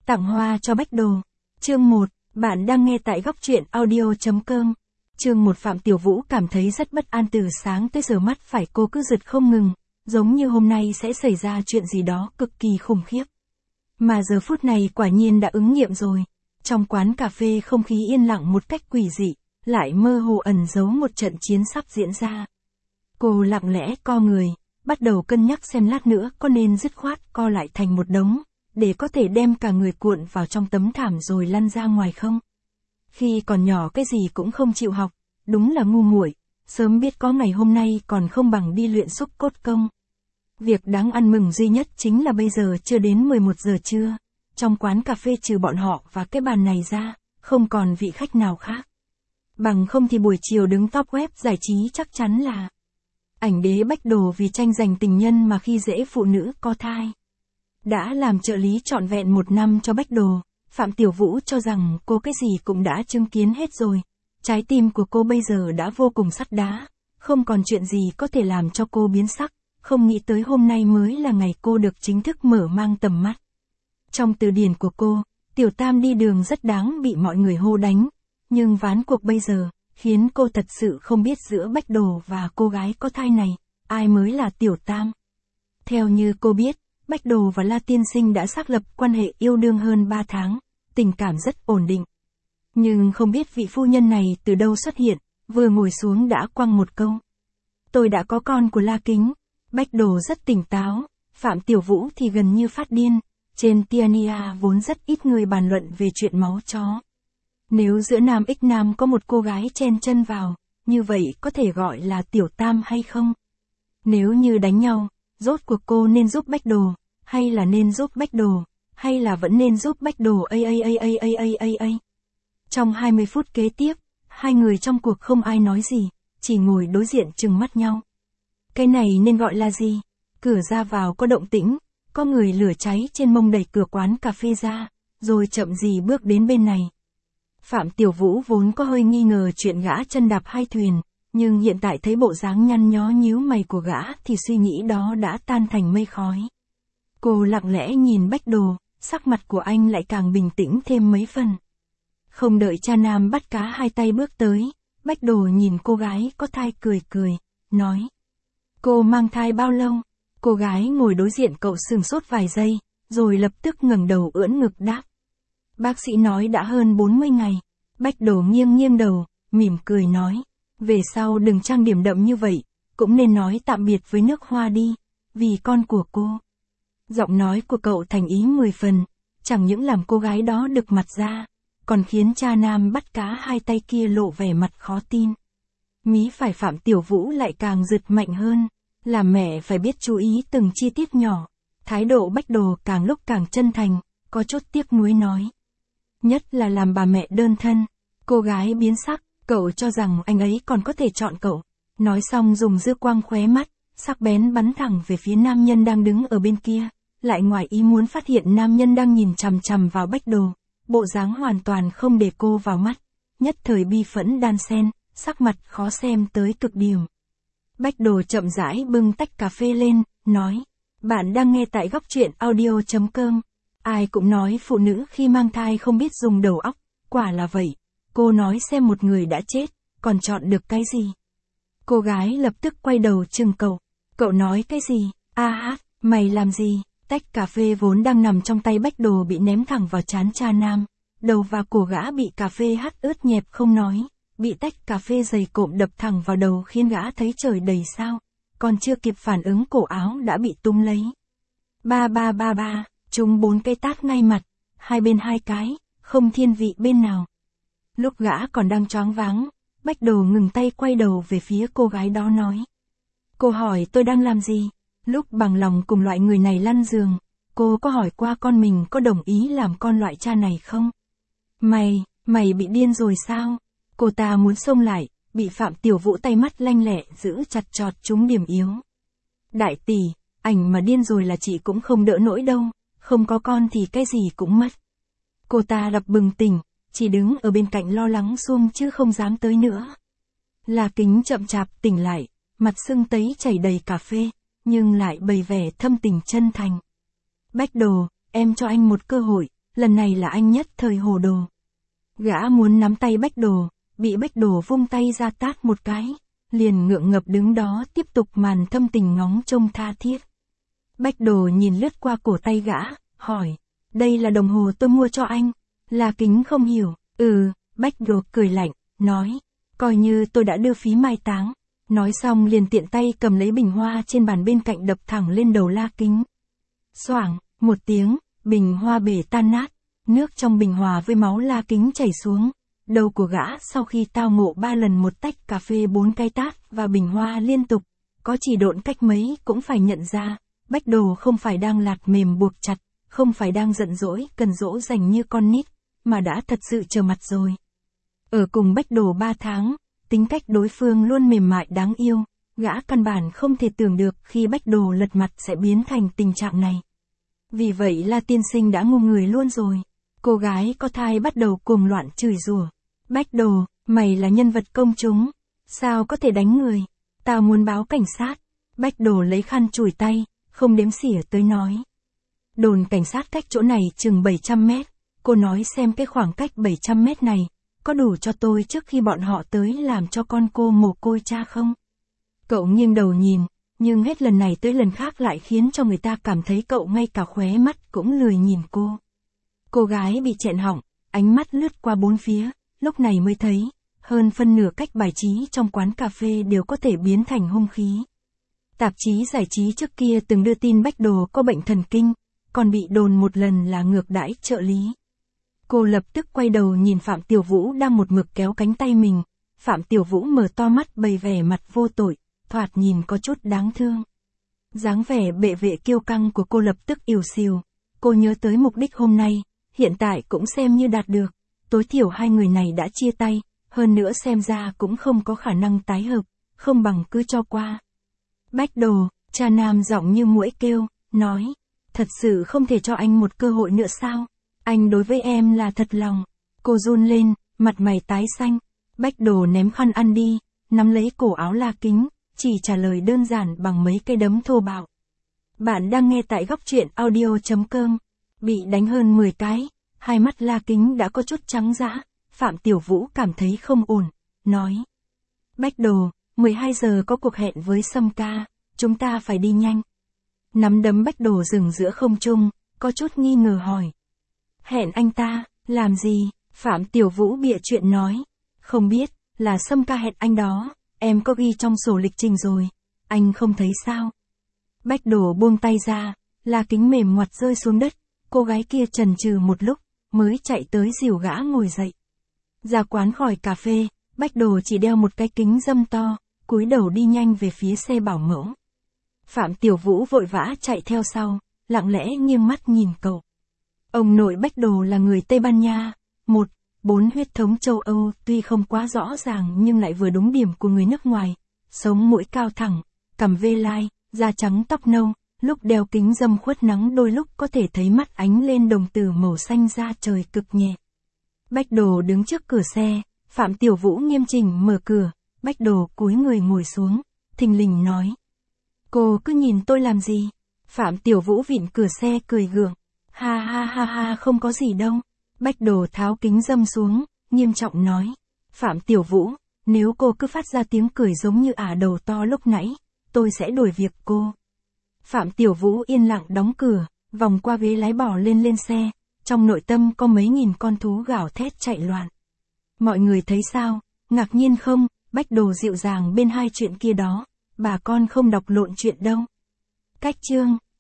Tặng hoa cho Bách Đồ. Chương 1, bạn đang nghe tại góc truyện audio.com. Chương 1. Phạm Tiểu Vũ cảm thấy rất bất an từ sáng tới giờ, mắt phải cô cứ giật không ngừng, giống như hôm nay sẽ xảy ra chuyện gì đó cực kỳ khủng khiếp. Mà giờ phút này quả nhiên đã ứng nghiệm rồi. Trong quán cà phê không khí yên lặng một cách quỷ dị, lại mơ hồ ẩn giấu một trận chiến sắp diễn ra. Cô lặng lẽ co người, bắt đầu cân nhắc xem lát nữa có nên dứt khoát co lại thành một đống, để có thể đem cả người cuộn vào trong tấm thảm rồi lăn ra ngoài không. Khi còn nhỏ cái gì cũng không chịu học, đúng là ngu muội, sớm biết có ngày hôm nay còn không bằng đi luyện xúc cốt công. Việc đáng ăn mừng duy nhất chính là bây giờ chưa đến 11 giờ trưa, trong quán cà phê trừ bọn họ và cái bàn này ra, không còn vị khách nào khác. Bằng không thì buổi chiều đứng top web giải trí chắc chắn là ảnh đế Bách Đồ, vì tranh giành tình nhân mà khi dễ phụ nữ có thai. Đã làm trợ lý trọn vẹn 1 năm cho Bách Đồ, Phạm Tiểu Vũ cho rằng cô cái gì cũng đã chứng kiến hết rồi. Trái tim của cô bây giờ đã vô cùng sắt đá, không còn chuyện gì có thể làm cho cô biến sắc, không nghĩ tới hôm nay mới là ngày cô được chính thức mở mang tầm mắt. Trong từ điển của cô, Tiểu Tam đi đường rất đáng bị mọi người hô đánh, nhưng ván cuộc bây giờ khiến cô thật sự không biết giữa Bách Đồ và cô gái có thai này, ai mới là Tiểu Tam. Theo như cô biết, Bách Đồ và La Tiên Sinh đã xác lập quan hệ yêu đương hơn 3 tháng, tình cảm rất ổn định. Nhưng không biết vị phu nhân này từ đâu xuất hiện, vừa ngồi xuống đã quăng một câu: "Tôi đã có con của La Kính." Bách Đồ rất tỉnh táo, Phạm Tiểu Vũ thì gần như phát điên. Trên Tiania vốn rất ít người bàn luận về chuyện máu chó. Nếu giữa nam ích nam có một cô gái chen chân vào, như vậy có thể gọi là Tiểu Tam hay không? Nếu như đánh nhau, rốt cuộc cô nên giúp Bách Đồ, hay là nên giúp Bách Đồ, hay là vẫn nên giúp Bách Đồ a. Trong 20 phút kế tiếp, hai người trong cuộc không ai nói gì, chỉ ngồi đối diện trừng mắt nhau. Cái này nên gọi là gì? Cửa ra vào có động tĩnh, có người lửa cháy trên mông đẩy cửa quán cà phê ra, rồi chậm gì bước đến bên này. Phạm Tiểu Vũ vốn có hơi nghi ngờ chuyện gã chân đạp hai thuyền, nhưng hiện tại thấy bộ dáng nhăn nhó nhíu mày của gã thì suy nghĩ đó đã tan thành mây khói. Cô lặng lẽ nhìn Bách Đồ, sắc mặt của anh lại càng bình tĩnh thêm mấy phần. Không đợi cha nam bắt cá hai tay bước tới, Bách Đồ nhìn cô gái có thai cười cười, nói: "Cô mang thai bao lâu?" Cô gái ngồi đối diện cậu sửng sốt vài giây, rồi lập tức ngẩng đầu ưỡn ngực đáp: "Bác sĩ nói đã hơn 40 ngày. Bách Đồ nghiêng nghiêng đầu, mỉm cười nói: "Về sau đừng trang điểm đậm như vậy, cũng nên nói tạm biệt với nước hoa đi, vì con của cô." Giọng nói của cậu thành ý 10 phần, chẳng những làm cô gái đó đực mặt ra, còn khiến cha nam bắt cá hai tay kia lộ vẻ mặt khó tin. Mí phải Phạm Tiểu Vũ lại càng giật mạnh hơn, làm mẹ phải biết chú ý từng chi tiết nhỏ. Thái độ Bách Đồ càng lúc càng chân thành, có chút tiếc nuối nói: "Nhất là làm bà mẹ đơn thân." Cô gái biến sắc, cậu cho rằng anh ấy còn có thể chọn cậu. Nói xong dùng dư quang khóe mắt, sắc bén bắn thẳng về phía nam nhân đang đứng ở bên kia, lại ngoài ý muốn phát hiện nam nhân đang nhìn chằm chằm vào Bách Đồ, bộ dáng hoàn toàn không để cô vào mắt. Nhất thời bi phẫn đan xen, sắc mặt khó xem tới cực điểm. Bách Đồ chậm rãi bưng tách cà phê lên, nói: "Bạn đang nghe tại góc truyện audio.com. Ai cũng nói phụ nữ khi mang thai không biết dùng đầu óc, quả là vậy. Cô nói xem một người đã chết, còn chọn được cái gì?" Cô gái lập tức quay đầu chừng cậu. "Cậu nói cái gì? Mày làm gì?" Tách cà phê vốn đang nằm trong tay Bách Đồ bị ném thẳng vào trán cha nam. Đầu và cổ gã bị cà phê hắt ướt nhẹp không nói, bị tách cà phê dày cộm đập thẳng vào đầu khiến gã thấy trời đầy sao. Còn chưa kịp phản ứng cổ áo đã bị túm lấy. Ba, trúng 4 cái tát ngay mặt, hai bên 2 cái, không thiên vị bên nào. Lúc gã còn đang choáng váng, Bách Đồ ngừng tay quay đầu về phía cô gái đó nói: "Cô hỏi tôi đang làm gì?" Lúc bằng lòng cùng loại người này lăn giường, cô có hỏi qua con mình có đồng ý làm con loại cha này không? Mày bị điên rồi sao? Cô ta muốn xông lại, bị Phạm Tiểu Vũ tay mắt lanh lẹ giữ chặt chọt trúng điểm yếu. "Đại tỷ, ảnh mà điên rồi là chị cũng không đỡ nổi đâu, không có con thì cái gì cũng mất." Cô ta đập bừng tỉnh, chỉ đứng ở bên cạnh lo lắng xuông chứ không dám tới nữa. La Kính chậm chạp tỉnh lại, mặt sưng tấy chảy đầy cà phê, nhưng lại bày vẻ thâm tình chân thành. "Bách Đồ, em cho anh một cơ hội, lần này là anh nhất thời hồ đồ. Gã muốn nắm tay Bách Đồ, bị Bách Đồ vung tay ra tát một cái, liền ngượng ngập đứng đó tiếp tục màn thâm tình ngóng trông tha thiết. Bách Đồ nhìn lướt qua cổ tay gã, hỏi, đây là đồng hồ tôi mua cho anh. La Kính không hiểu, Bách Đồ cười lạnh, nói, coi như tôi đã đưa phí mai táng. Nói xong liền tiện tay cầm lấy bình hoa trên bàn bên cạnh đập thẳng lên đầu La Kính. Xoảng, một tiếng, bình hoa bể tan nát, nước trong bình hòa với máu La Kính chảy xuống. Đầu của gã sau khi tao ngộ 3 lần một tách cà phê 4 cái tát và bình hoa liên tục, có chỉ độn cách mấy cũng phải nhận ra, Bách Đồ không phải đang lạt mềm buộc chặt, không phải đang giận dỗi, cần dỗ dành như con nít, mà đã thật sự trở mặt rồi. Ở cùng Bách Đồ 3 tháng, tính cách đối phương luôn mềm mại đáng yêu, gã căn bản không thể tưởng được khi Bách Đồ lật mặt sẽ biến thành tình trạng này. Vì vậy La tiên sinh đã ngu người luôn rồi. Cô gái có thai bắt đầu cuồng loạn chửi rủa. Bách Đồ, mày là nhân vật công chúng, sao có thể đánh người? Tao muốn báo cảnh sát. Bách Đồ lấy khăn chùi tay, không đếm xỉa tới nói. Đồn cảnh sát cách chỗ này chừng 700 mét, cô nói xem cái khoảng cách 700 mét này, có đủ cho tôi trước khi bọn họ tới làm cho con cô mồ côi cha không? Cậu nghiêng đầu nhìn, nhưng hết lần này tới lần khác lại khiến cho người ta cảm thấy cậu ngay cả khóe mắt cũng lười nhìn cô. Cô gái bị chẹn họng, ánh mắt lướt qua bốn phía, lúc này mới thấy, hơn phân nửa cách bài trí trong quán cà phê đều có thể biến thành hung khí. Tạp chí giải trí trước kia từng đưa tin Bách Đồ có bệnh thần kinh, còn bị đồn một lần là ngược đãi trợ lý. Cô lập tức quay đầu nhìn Phạm Tiểu Vũ đang một mực kéo cánh tay mình. Phạm Tiểu Vũ mở to mắt bày vẻ mặt vô tội, thoạt nhìn có chút đáng thương. Dáng vẻ bệ vệ kiêu căng của cô lập tức ỉu xìu. Cô nhớ tới mục đích hôm nay, hiện tại cũng xem như đạt được. Tối thiểu hai người này đã chia tay, hơn nữa xem ra cũng không có khả năng tái hợp, không bằng cứ cho qua. Bách Đồ, cha nam giọng như muỗi kêu, nói, thật sự không thể cho anh một cơ hội nữa sao? Anh đối với em là thật lòng. Cô run lên, mặt mày tái xanh. Bách Đồ ném khăn ăn đi, nắm lấy cổ áo La Kính, chỉ trả lời đơn giản bằng mấy cái đấm thô bạo. Bạn đang nghe tại góc truyện audio.com. Bị đánh hơn 10 cái, hai mắt La Kính đã có chút trắng dã. Phạm Tiểu Vũ cảm thấy không ổn, nói. Bách Đồ, 12 giờ có cuộc hẹn với Sâm ca, chúng ta phải đi nhanh. Nắm đấm Bách Đồ dừng giữa không trung, có chút nghi ngờ hỏi. Hẹn anh ta, làm gì? Phạm Tiểu Vũ bịa chuyện nói. Không biết, là Sâm ca hẹn anh đó, em có ghi trong sổ lịch trình rồi, anh không thấy sao? Bách Đồ buông tay ra, La Kính mềm ngoặt rơi xuống đất, cô gái kia chần chừ một lúc, mới chạy tới dìu gã ngồi dậy. Ra quán khỏi cà phê, Bách Đồ chỉ đeo một cái kính râm to, cúi đầu đi nhanh về phía xe bảo mẫu. Phạm Tiểu Vũ vội vã chạy theo sau, lặng lẽ nghiêng mắt nhìn cậu. Ông nội Bách Đồ là người Tây Ban Nha, 4 huyết thống châu Âu tuy không quá rõ ràng nhưng lại vừa đúng điểm của người nước ngoài, sống mũi cao thẳng, cằm vê lai, da trắng tóc nâu, lúc đeo kính râm khuất nắng đôi lúc có thể thấy mắt ánh lên đồng tử màu xanh da trời cực nhẹ. Bách Đồ đứng trước cửa xe, Phạm Tiểu Vũ nghiêm chỉnh mở cửa, Bách Đồ cúi người ngồi xuống, thình lình nói. Cô cứ nhìn tôi làm gì? Phạm Tiểu Vũ vịn cửa xe cười gượng. Ha ha ha ha, không có gì đâu. Bách Đồ tháo kính râm xuống, nghiêm trọng nói. Phạm Tiểu Vũ, nếu cô cứ phát ra tiếng cười giống như ả đầu to lúc nãy, tôi sẽ đuổi việc cô. Phạm Tiểu Vũ yên lặng đóng cửa, vòng qua ghế lái bỏ lên xe, trong nội tâm có mấy nghìn con thú gào thét chạy loạn. Mọi người thấy sao, ngạc nhiên không? Bách Đồ dịu dàng bên hai chuyện kia đó, bà con không đọc lộn chuyện đâu. Cách chương